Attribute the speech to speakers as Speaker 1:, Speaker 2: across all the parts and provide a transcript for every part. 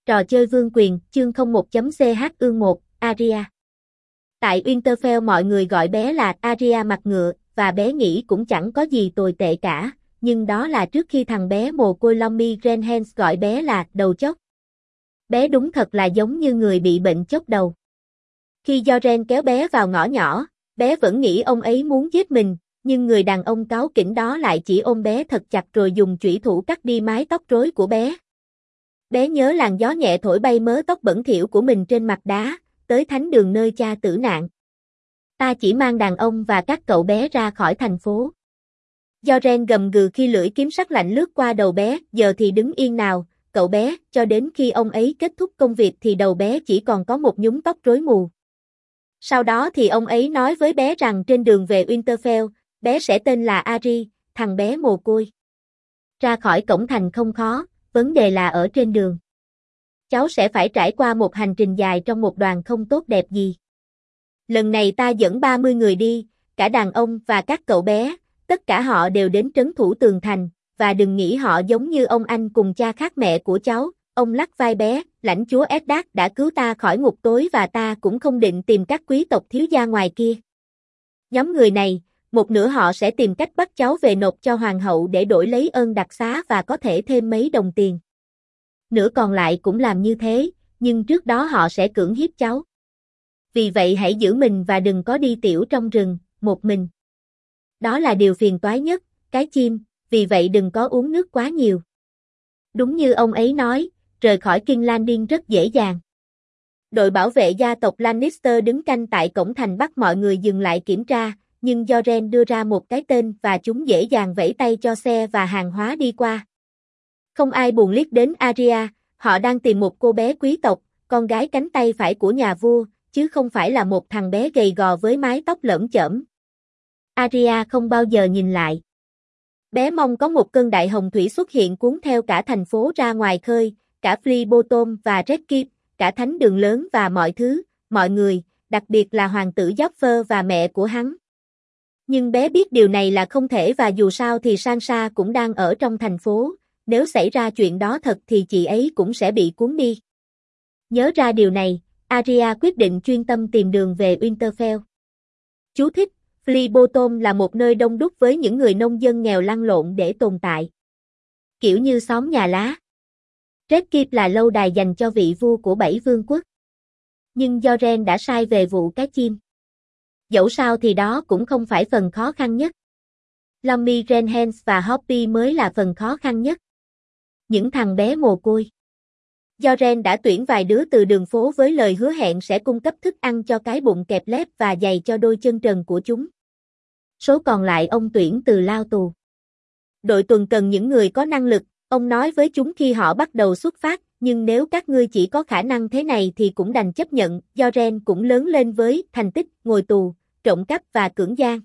Speaker 1: Trò chơi vương quyền, chương 01.ch ương 1, Aria. Tại Winterfell mọi người gọi bé là Aria mặt ngựa, và bé nghĩ cũng chẳng có gì tồi tệ cả, nhưng đó là trước khi thằng bé mồ côi Lomy Grenhens gọi bé là đầu chốc. Bé đúng thật là giống như người bị bệnh chốc đầu. Khi Yoren kéo bé vào ngõ nhỏ, bé vẫn nghĩ ông ấy muốn giết mình, nhưng người đàn ông cáu kỉnh đó lại chỉ ôm bé thật chặt rồi dùng chủy thủ cắt đi mái tóc rối của bé. Bé nhớ làn gió nhẹ thổi bay mớ tóc bẩn thỉu của mình trên mặt đá, tới thánh đường nơi cha tử nạn. Ta chỉ mang đàn ông và các cậu bé ra khỏi thành phố. Yoren gầm gừ khi lưỡi kiếm sắc lạnh lướt qua đầu bé, giờ thì đứng yên nào, cậu bé, cho đến khi ông ấy kết thúc công việc thì đầu bé chỉ còn có một nhúm tóc rối mù. Sau đó thì ông ấy nói với bé rằng trên đường về Winterfell, bé sẽ tên là Ari, thằng bé mồ côi. Ra khỏi cổng thành không khó, vấn đề là ở trên đường. Cháu sẽ phải trải qua một hành trình dài trong một đoàn không tốt đẹp gì. Lần này ta dẫn 30 người đi, cả đàn ông và các cậu bé, tất cả họ đều đến trấn thủ tường thành, và đừng nghĩ họ giống như ông anh cùng cha khác mẹ của cháu. Ông lắc vai bé, lãnh chúa Eddard đã cứu ta khỏi ngục tối và ta cũng không định tìm các quý tộc thiếu gia ngoài kia. Nhóm người này, một nửa họ sẽ tìm cách bắt cháu về nộp cho hoàng hậu để đổi lấy ơn đặc xá và có thể thêm mấy đồng tiền. Nửa còn lại cũng làm như thế, nhưng trước đó họ sẽ cưỡng hiếp cháu. Vì vậy hãy giữ mình và đừng có đi tiểu trong rừng, một mình. Đó là điều phiền toái nhất, cái chim, vì vậy đừng có uống nước quá nhiều. Đúng như ông ấy nói, rời khỏi King's Landing rất dễ dàng. Đội bảo vệ gia tộc Lannister đứng canh tại cổng thành bắt mọi người dừng lại kiểm tra, nhưng Yoren đưa ra một cái tên và chúng dễ dàng vẫy tay cho xe và hàng hóa đi qua. Không ai buồn liếc đến Aria, họ đang tìm một cô bé quý tộc, con gái cánh tay phải của nhà vua, chứ không phải là một thằng bé gầy gò với mái tóc lởm chởm. Aria không bao giờ nhìn lại. Bé mong có một cơn đại hồng thủy xuất hiện cuốn theo cả thành phố ra ngoài khơi, cả Flea Bottom và Red Keep, cả thánh đường lớn và mọi thứ, mọi người, đặc biệt là hoàng tử Joffrey và mẹ của hắn. Nhưng bé biết điều này là không thể và dù sao thì Sansa cũng đang ở trong thành phố, nếu xảy ra chuyện đó thật thì chị ấy cũng sẽ bị cuốn đi. Nhớ ra điều này, Aria quyết định chuyên tâm tìm đường về Winterfell. Chú thích, Flea Bottom là một nơi đông đúc với những người nông dân nghèo lăn lộn để tồn tại. Kiểu như xóm nhà lá. Red Keep là lâu đài dành cho vị vua của 7 vương quốc. Nhưng Yoren đã sai về vụ cá chim. Dẫu sao thì đó cũng không phải phần khó khăn nhất. Lomy Grenhens và Hoppy mới là phần khó khăn nhất. Những thằng bé mồ côi. Yoren đã tuyển vài đứa từ đường phố với lời hứa hẹn sẽ cung cấp thức ăn cho cái bụng kẹp lép và giày cho đôi chân trần của chúng. Số còn lại ông tuyển từ lao tù. Đội tuần cần những người có năng lực, ông nói với chúng khi họ bắt đầu xuất phát, nhưng nếu các ngươi chỉ có khả năng thế này thì cũng đành chấp nhận. Yoren cũng lớn lên với thành tích, ngồi tù, trộm cắp và cưỡng gian.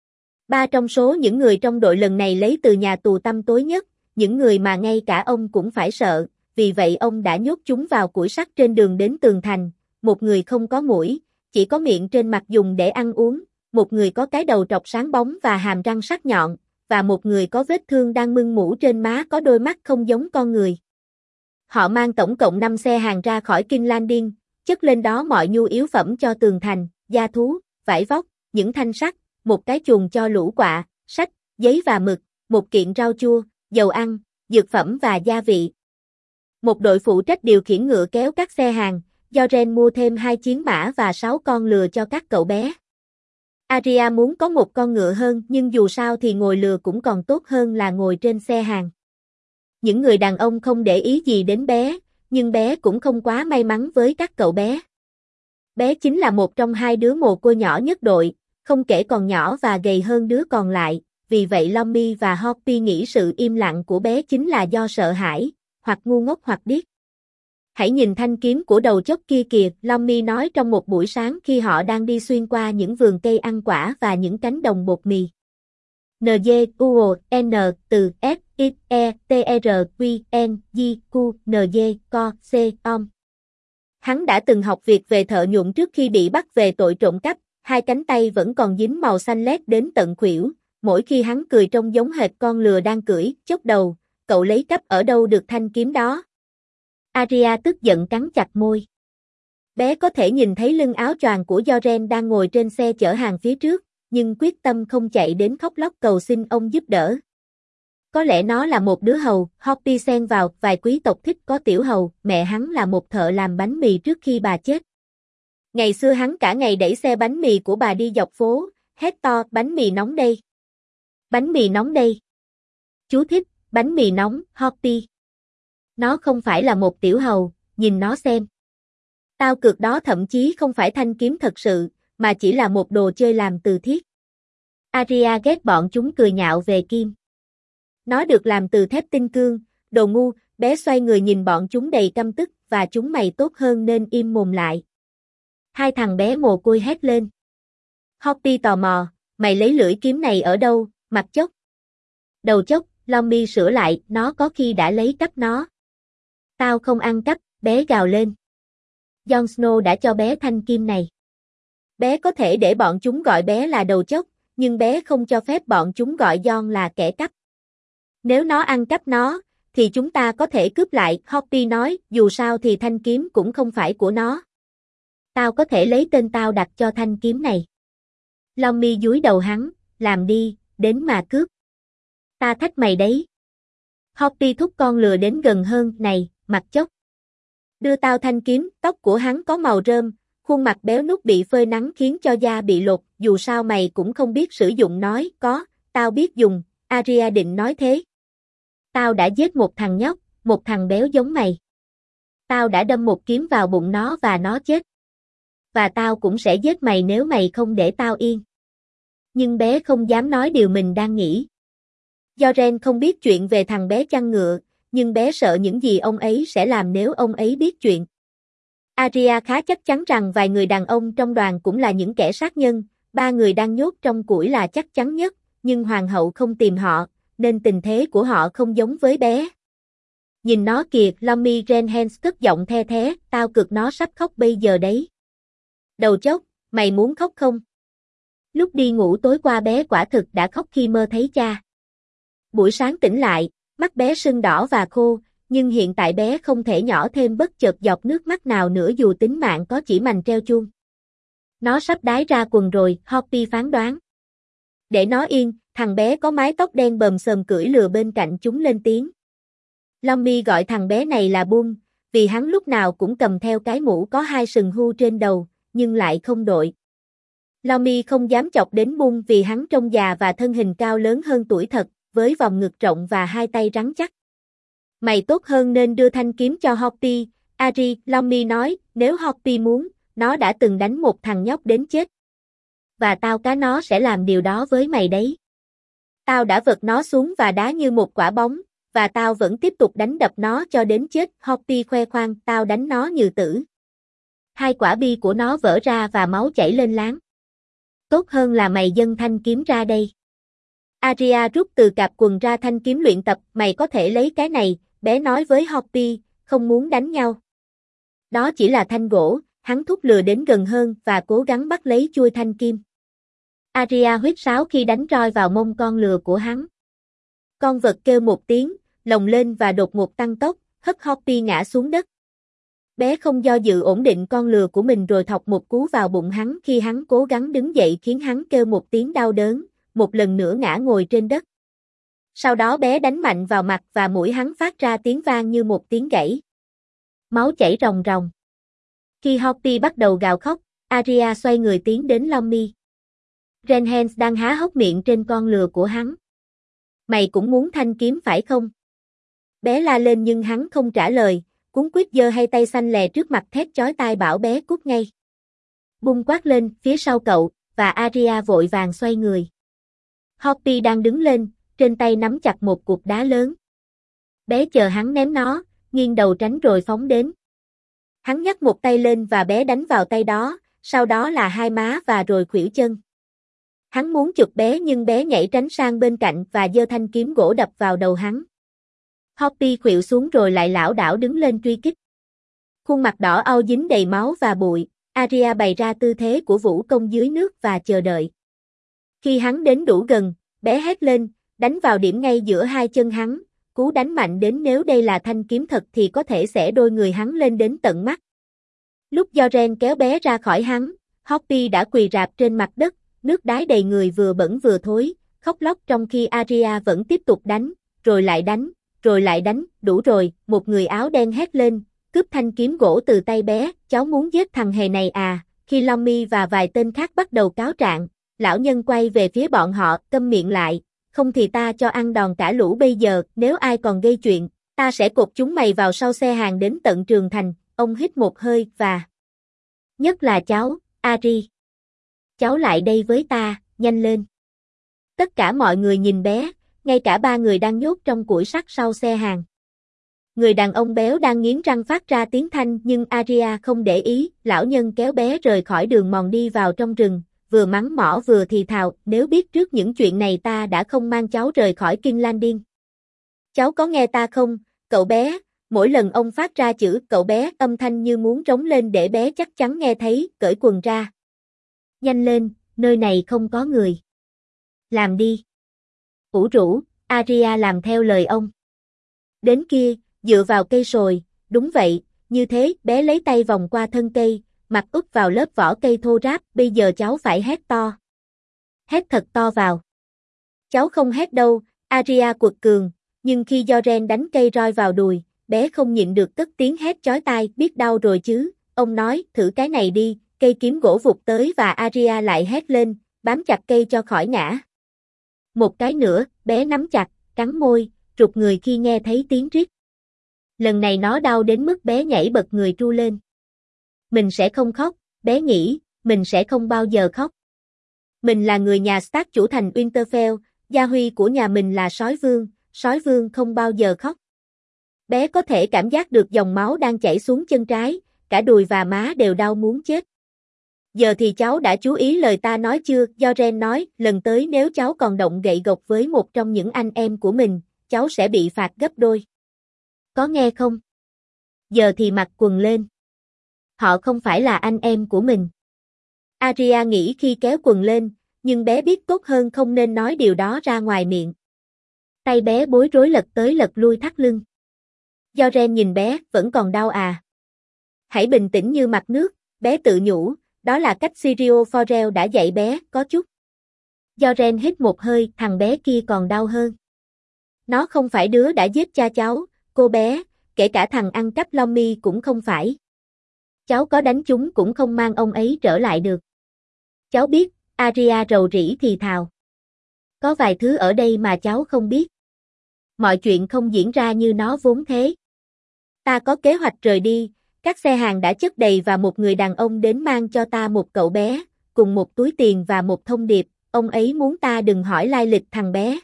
Speaker 1: 3 trong số những người trong đội lần này lấy từ nhà tù tăm tối nhất, những người mà ngay cả ông cũng phải sợ, vì vậy ông đã nhốt chúng vào củi sắt trên đường đến tường thành, một người không có mũi, chỉ có miệng trên mặt dùng để ăn uống, một người có cái đầu trọc sáng bóng và hàm răng sắc nhọn, và một người có vết thương đang mưng mũ trên má có đôi mắt không giống con người. Họ mang tổng cộng 5 xe hàng ra khỏi King's Landing, chất lên đó mọi nhu yếu phẩm cho tường thành, da thú, vải vóc, những thanh sắt, một cái chuồng cho lũ quạ, sách, giấy và mực, một kiện rau chua, dầu ăn, dược phẩm và gia vị. Một đội phụ trách điều khiển ngựa kéo các xe hàng, Yoren mua thêm 2 chiến mã và 6 con lừa cho các cậu bé. Aria muốn có một con ngựa hơn nhưng dù sao thì ngồi lừa cũng còn tốt hơn là ngồi trên xe hàng. Những người đàn ông không để ý gì đến bé, nhưng bé cũng không quá may mắn với các cậu bé. Bé chính là một trong 2 đứa mồ côi nhỏ nhất đội, không kể còn nhỏ và gầy hơn đứa còn lại, vì vậy Lomy và Hoppy nghĩ sự im lặng của bé chính là do sợ hãi, hoặc ngu ngốc hoặc điếc. Hãy nhìn thanh kiếm của đầu chốc kia kìa, Lomy nói trong một buổi sáng khi họ đang đi xuyên qua những vườn cây ăn quả và những cánh đồng bột mì. NGUON từ S I E T R Q N G Q N G Co C Om. Hắn đã từng học việc về thợ nhuộm trước khi bị bắt về tội trộm cắp, 2 cánh tay vẫn còn dính màu xanh lét đến tận khuỷu, mỗi khi hắn cười trông giống hệt con lừa đang cưỡi, chốc đầu, cậu lấy cắp ở đâu được thanh kiếm đó? Aria tức giận cắn chặt môi. Bé có thể nhìn thấy lưng áo choàng của Joren đang ngồi trên xe chở hàng phía trước, nhưng quyết tâm không chạy đến khóc lóc cầu xin ông giúp đỡ. Có lẽ nó là một đứa hầu, Hoppy xen vào, vài quý tộc thích có tiểu hầu, mẹ hắn là một thợ làm bánh mì trước khi bà chết. Ngày xưa hắn cả ngày đẩy xe bánh mì của bà đi dọc phố, hét to, bánh mì nóng đây. Bánh mì nóng đây. Chú thích, bánh mì nóng, Hoppy. Nó không phải là một tiểu hầu, nhìn nó xem. Tao cược đó thậm chí không phải thanh kiếm thật sự, mà chỉ là một đồ chơi làm từ thiết. Aria ghét bọn chúng cười nhạo về kim. Nó được làm từ thép tinh cương, đồ ngu, bé xoay người nhìn bọn chúng đầy căm tức, và chúng mày tốt hơn nên im mồm lại. Hai thằng bé mồ côi hét lên. Hoppy tò mò, mày lấy lưỡi kiếm này ở đâu, mặt chốc. Đầu chốc, Lommy sửa lại, nó có khi đã lấy cắp nó. Tao không ăn cắp, bé gào lên. Jon Snow đã cho bé thanh kim này. Bé có thể để bọn chúng gọi bé là đầu chốc, nhưng bé không cho phép bọn chúng gọi Jon là kẻ cắp. Nếu nó ăn cắp nó, thì chúng ta có thể cướp lại, Hoppy nói, dù sao thì thanh kiếm cũng không phải của nó. Tao có thể lấy tên tao đặt cho thanh kiếm này. Lommy dúi đầu hắn, làm đi, đến mà cướp. Ta thách mày đấy. Hoppy thúc con lừa đến gần hơn, này, mặt chốc. Đưa tao thanh kiếm, tóc của hắn có màu rơm, khuôn mặt béo nút bị phơi nắng khiến cho da bị lột, dù sao mày cũng không biết sử dụng nói, có, tao biết dùng, Aria định nói thế. Tao đã giết một thằng nhóc, một thằng béo giống mày. Tao đã đâm một kiếm vào bụng nó và nó chết. Và tao cũng sẽ giết mày nếu mày không để tao yên. Nhưng bé không dám nói điều mình đang nghĩ. Joren không biết chuyện về thằng bé chăn ngựa, nhưng bé sợ những gì ông ấy sẽ làm nếu ông ấy biết chuyện. Aria khá chắc chắn rằng vài người đàn ông trong đoàn cũng là những kẻ sát nhân, 3 người đang nhốt trong củi là chắc chắn nhất, nhưng hoàng hậu không tìm họ, nên tình thế của họ không giống với bé. Nhìn nó kìa, Lommy Renhens cất giọng the thé, tao cực nó sắp khóc bây giờ đấy. Đầu chốc, mày muốn khóc không? Lúc đi ngủ tối qua bé quả thực đã khóc khi mơ thấy cha. Buổi sáng tỉnh lại, mắt bé sưng đỏ và khô, nhưng hiện tại bé không thể nhỏ thêm bất chợt giọt nước mắt nào nữa dù tính mạng có chỉ mành treo chuông. Nó sắp đái ra quần rồi, Hoppy phán đoán. Để nó yên, thằng bé có mái tóc đen bờm xờm cưỡi lừa bên cạnh chúng lên tiếng. Lommy gọi thằng bé này là Bum, vì hắn lúc nào cũng cầm theo cái mũ có 2 sừng hươu trên đầu, nhưng lại không đội. Lommy không dám chọc đến Bum vì hắn trông già và thân hình cao lớn hơn tuổi thật, với vòng ngực rộng và 2 tay rắn chắc. Mày tốt hơn nên đưa thanh kiếm cho Hoppy, Ari, Lommy nói, nếu Hoppy muốn, nó đã từng đánh một thằng nhóc đến chết. Và tao cá nó sẽ làm điều đó với mày đấy. Tao đã vật nó xuống và đá như một quả bóng, và tao vẫn tiếp tục đánh đập nó cho đến chết, Hoppy khoe khoang, tao đánh nó như tử. 2 quả bi của nó vỡ ra và máu chảy lên láng. Tốt hơn là mày dâng thanh kiếm ra đây. Aria rút từ cạp quần ra thanh kiếm luyện tập, mày có thể lấy cái này, bé nói với Hoppy, không muốn đánh nhau. Đó chỉ là thanh gỗ, hắn thúc lừa đến gần hơn và cố gắng bắt lấy chuôi thanh kim. Aria huýt sáo khi đánh roi vào mông con lừa của hắn. Con vật kêu một tiếng, lồng lên và đột ngột tăng tốc, hất Hoppy ngã xuống đất. Bé không do dự ổn định con lừa của mình rồi thọc một cú vào bụng hắn khi hắn cố gắng đứng dậy khiến hắn kêu một tiếng đau đớn, một lần nữa ngã ngồi trên đất. Sau đó bé đánh mạnh vào mặt và mũi hắn phát ra tiếng vang như một tiếng gãy. Máu chảy ròng ròng. Khi Hoppy bắt đầu gào khóc, Aria xoay người tiến đến Lommy. Renhens đang há hốc miệng trên con lừa của hắn. Mày cũng muốn thanh kiếm phải không? Bé la lên nhưng hắn không trả lời, cuống quýt giơ hai tay xanh lè trước mặt thét chói tai bảo bé cút ngay. Bung quát lên phía sau cậu, và Aria vội vàng xoay người. Hoppy đang đứng lên, trên tay nắm chặt một cục đá lớn. Bé chờ hắn ném nó, nghiêng đầu tránh rồi phóng đến. Hắn nhấc một tay lên và bé đánh vào tay đó, sau đó là hai má và rồi khuỷu chân. Hắn muốn chụp bé nhưng bé nhảy tránh sang bên cạnh và giơ thanh kiếm gỗ đập vào đầu hắn. Hoppy khuỵu xuống rồi lại lảo đảo đứng lên truy kích. Khuôn mặt đỏ au dính đầy máu và bụi, Aria bày ra tư thế của vũ công dưới nước và chờ đợi. Khi hắn đến đủ gần, bé hét lên, đánh vào điểm ngay giữa hai chân hắn, cú đánh mạnh đến nếu đây là thanh kiếm thật thì có thể xẻ đôi người hắn lên đến tận mắt. Lúc Yoren kéo bé ra khỏi hắn, Hoppy đã quỳ rạp trên mặt đất, nước đái đầy người vừa bẩn vừa thối, khóc lóc trong khi Arya vẫn tiếp tục đánh, rồi lại đánh, đủ rồi, một người áo đen hét lên, cướp thanh kiếm gỗ từ tay bé, cháu muốn giết thằng hề này à, khi Lomi và vài tên khác bắt đầu cáo trạng, lão nhân quay về phía bọn họ, câm miệng lại, không thì ta cho ăn đòn cả lũ bây giờ, nếu ai còn gây chuyện, ta sẽ cột chúng mày vào sau xe hàng đến tận Trường Thành, ông hít một hơi và... Nhất là cháu, Ari. Cháu lại đây với ta, nhanh lên. Tất cả mọi người nhìn bé, ngay cả ba người đang nhốt trong củi sắt sau xe hàng. Người đàn ông béo đang nghiến răng phát ra tiếng thanh nhưng Arya không để ý, lão nhân kéo bé rời khỏi đường mòn đi vào trong rừng, vừa mắng mỏ vừa thì thào, nếu biết trước những chuyện này ta đã không mang cháu rời khỏi King's Landing. Cháu có nghe ta không, cậu bé, mỗi lần ông phát ra chữ cậu bé âm thanh như muốn trống lên để bé chắc chắn nghe thấy, cởi quần ra. Nhanh lên, nơi này không có người. Làm đi. Ủ rũ, Arya làm theo lời ông. Đến kia, dựa vào cây sồi, đúng vậy, như thế, bé lấy tay vòng qua thân cây, mặt úp vào lớp vỏ cây thô ráp, bây giờ cháu phải hét to. Hét thật to vào. Cháu không hét đâu, Arya quật cường, nhưng khi Yoren đánh cây roi vào đùi, bé không nhịn được cất tiếng hét chói tai, biết đau rồi chứ, ông nói, thử cái này đi, cây kiếm gỗ vụt tới và Arya lại hét lên, bám chặt cây cho khỏi ngã. Một cái nữa, bé nắm chặt, cắn môi, rụt người khi nghe thấy tiếng rít. Lần này nó đau đến mức bé nhảy bật người tru lên. Mình sẽ không khóc, bé nghĩ, mình sẽ không bao giờ khóc. Mình là người nhà Stark chủ thành Winterfell, gia huy của nhà mình là sói vương không bao giờ khóc. Bé có thể cảm giác được dòng máu đang chảy xuống chân trái, cả đùi và má đều đau muốn chết. Giờ thì cháu đã chú ý lời ta nói chưa? Yoren nói, lần tới nếu cháu còn động gậy gộc với một trong những anh em của mình, cháu sẽ bị phạt gấp đôi. Có nghe không? Giờ thì mặc quần lên. Họ không phải là anh em của mình. Arya nghĩ khi kéo quần lên, nhưng bé biết tốt hơn không nên nói điều đó ra ngoài miệng. Tay bé bối rối lật tới lật lui thắt lưng. Yoren nhìn bé, vẫn còn đau à? Hãy bình tĩnh như mặt nước, bé tự nhủ, đó là cách Syrio Forel đã dạy bé, có chút. Yoren hít một hơi, thằng bé kia còn đau hơn. Nó không phải đứa đã giết cha cháu, cô bé, kể cả thằng ăn cắp Lomi cũng không phải. Cháu có đánh chúng cũng không mang ông ấy trở lại được. Cháu biết, Arya rầu rĩ thì thào. Có vài thứ ở đây mà cháu không biết. Mọi chuyện không diễn ra như nó vốn thế. Ta có kế hoạch rời đi, các xe hàng đã chất đầy và một người đàn ông đến mang cho ta một cậu bé, cùng một túi tiền và một thông điệp, ông ấy muốn ta đừng hỏi lai lịch thằng bé.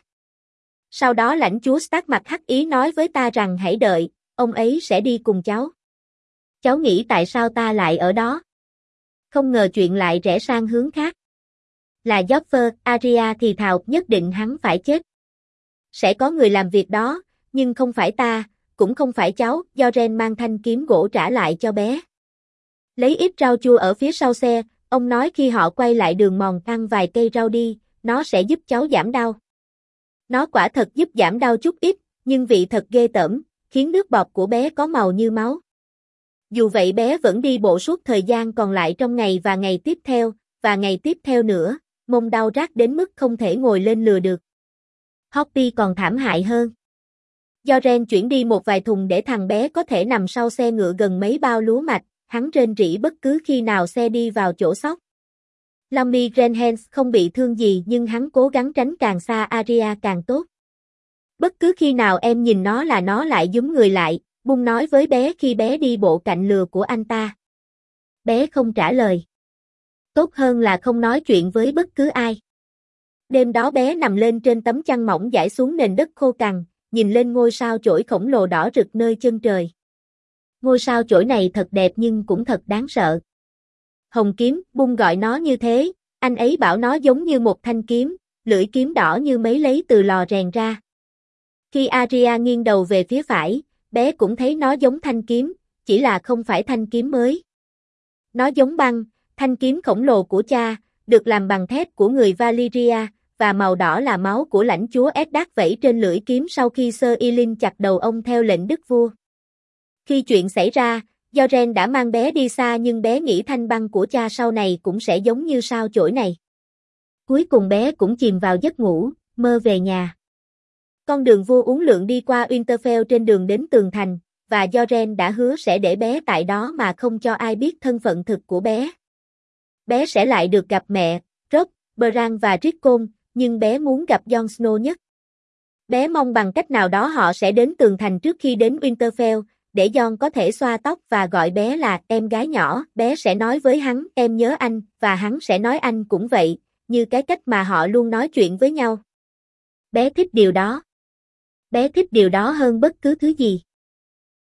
Speaker 1: Sau đó lãnh chúa Stark mặt hắc ý nói với ta rằng hãy đợi, ông ấy sẽ đi cùng cháu. Cháu nghĩ tại sao ta lại ở đó? Không ngờ chuyện lại rẽ sang hướng khác. Là Joffrey, Arya thì thào, nhất định hắn phải chết. Sẽ có người làm việc đó, nhưng không phải ta, cũng không phải cháu, Yoren mang thanh kiếm gỗ trả lại cho bé. Lấy ít rau chua ở phía sau xe, ông nói khi họ quay lại đường mòn ăn vài cây rau đi, nó sẽ giúp cháu giảm đau. Nó quả thật giúp giảm đau chút ít, nhưng vị thật ghê tởm, khiến nước bọt của bé có màu như máu. Dù vậy bé vẫn đi bộ suốt thời gian còn lại trong ngày và ngày tiếp theo, và ngày tiếp theo nữa, mông đau rát đến mức không thể ngồi lên lừa được. Hoppy còn thảm hại hơn. Yoren chuyển đi một vài thùng để thằng bé có thể nằm sau xe ngựa gần mấy bao lúa mạch, hắn rên rỉ bất cứ khi nào xe đi vào chỗ sóc. Lomi Grenhens không bị thương gì nhưng hắn cố gắng tránh càng xa Arya càng tốt. Bất cứ khi nào em nhìn nó là nó lại giúm người lại, Bung nói với bé khi bé đi bộ cạnh lừa của anh ta. Bé không trả lời. Tốt hơn là không nói chuyện với bất cứ ai. Đêm đó bé nằm lên trên tấm chăn mỏng trải xuống nền đất khô cằn, nhìn lên ngôi sao chổi khổng lồ đỏ rực nơi chân trời. Ngôi sao chổi này thật đẹp nhưng cũng thật đáng sợ. Hồng kiếm, Bung gọi nó như thế, anh ấy bảo nó giống như một thanh kiếm, lưỡi kiếm đỏ như mấy lấy từ lò rèn ra. Khi Arya nghiêng đầu về phía phải, bé cũng thấy nó giống thanh kiếm, chỉ là không phải thanh kiếm mới. Nó giống băng, thanh kiếm khổng lồ của cha, được làm bằng thép của người Valyria, và màu đỏ là máu của lãnh chúa Eddard vẩy trên lưỡi kiếm sau khi Sir Ilyn chặt đầu ông theo lệnh đức vua. Khi chuyện xảy ra, Yoren đã mang bé đi xa nhưng bé nghĩ thanh băng của cha sau này cũng sẽ giống như sao chổi này. Cuối cùng bé cũng chìm vào giấc ngủ, mơ về nhà. Con đường vua uốn lượn đi qua Winterfell trên đường đến tường thành, và Yoren đã hứa sẽ để bé tại đó mà không cho ai biết thân phận thực của bé. Bé sẽ lại được gặp mẹ, Robb, Bran và Rickon, nhưng bé muốn gặp Jon Snow nhất. Bé mong bằng cách nào đó họ sẽ đến tường thành trước khi đến Winterfell, để Jon có thể xoa tóc và gọi bé là em gái nhỏ. Bé sẽ nói với hắn em nhớ anh, và hắn sẽ nói anh cũng vậy, như cái cách mà họ luôn nói chuyện với nhau. Bé thích điều đó. Bé thích điều đó hơn bất cứ thứ gì.